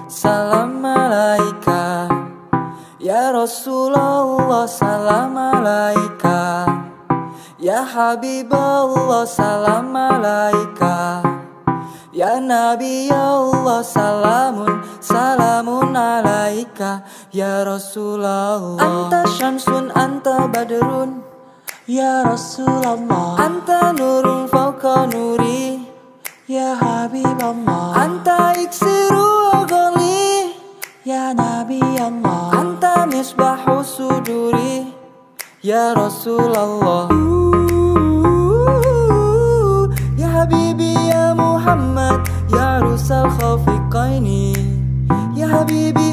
salam alaika. Ya Rasulullah, salam alaika. Ya Habibullah, salam alaika. Ya Nabi Allah, salamun alaika. Ya Rasulullah, anta syamsun, anta badrun. Ya Rasulullah, Anta nurun fauqa nuri. Ya Habibullah, Anta iksiru ghali. Ya Nabi Allah, Anta misbahu suduri. Ya Rasulullah, Ya Habibi ya Muhammad, Ya Rusal khafiqaini. Ya Habibi,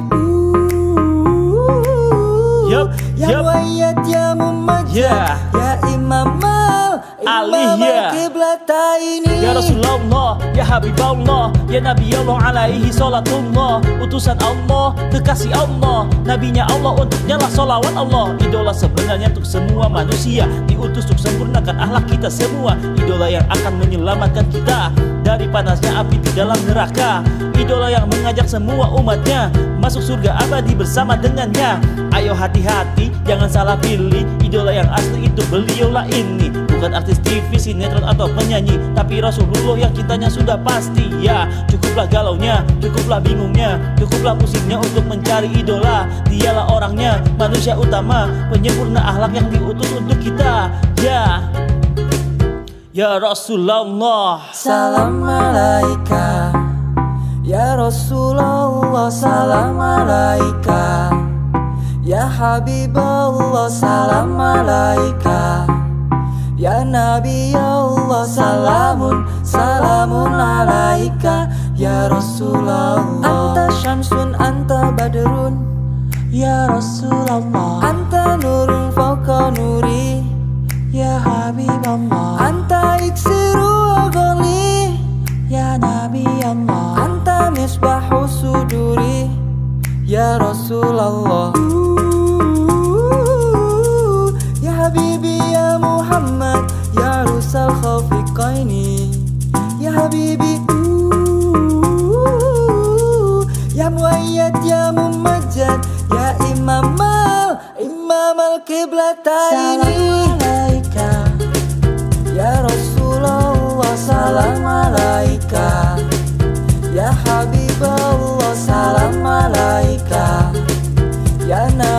Ya Muayyad ya Mumajjad, Ya Imam al-Qiblataini. Ya Rasulullah, Ya Habibullah, Ya Nabi Allah alaihi salatullah. Utusan Allah, kekasih Allah, nabinya Allah, untuknya lah salawat Allah. Idola sebenarnya untuk semua manusia, diutus untuk sempurnakan akhlak kita semua. Idola yang akan menyelamatkan kita dari panasnya api di dalam neraka. Idola yang mengajak semua umatnya masuk surga abadi bersama dengannya. Ayo hati-hati, jangan salah pilih. Idola yang asli itu beliaulah ini. Bukan artis TV, sinetron atau penyanyi, tapi Rasulullah yang cintanya sudah pasti. Ya, cukuplah galaunya, cukuplah bingungnya, cukuplah pusingnya untuk mencari idola. Dialah orangnya, manusia utama, penyempurna akhlak yang diutus untuk kita. Ya Rasulullah, salam alaika. Ya Rasulullah, salam alaika. Ya Habibullah, salam alaika. Ya Nabi Allah, salamun alaika. Ya Rasulullah, anta syamsun, anta badrun. Ya Rasulullah, Anta nurun fauqa nuri. Ya Habibullah, Anta iksiru ghali. Ya Nabi Allah, Anta misbahu suduri. Ya Rasulullah, Ya Habibi ya Muhammad, Ya Rusal khafiqaini. Ya Habibi, Ya Muayyad ya Mumajjad, Ya Imam al-Qiblataini. salam alaika. Ya Rasulullah, salam alaika. Ya Habibullah, salam alaika. Ya Nabi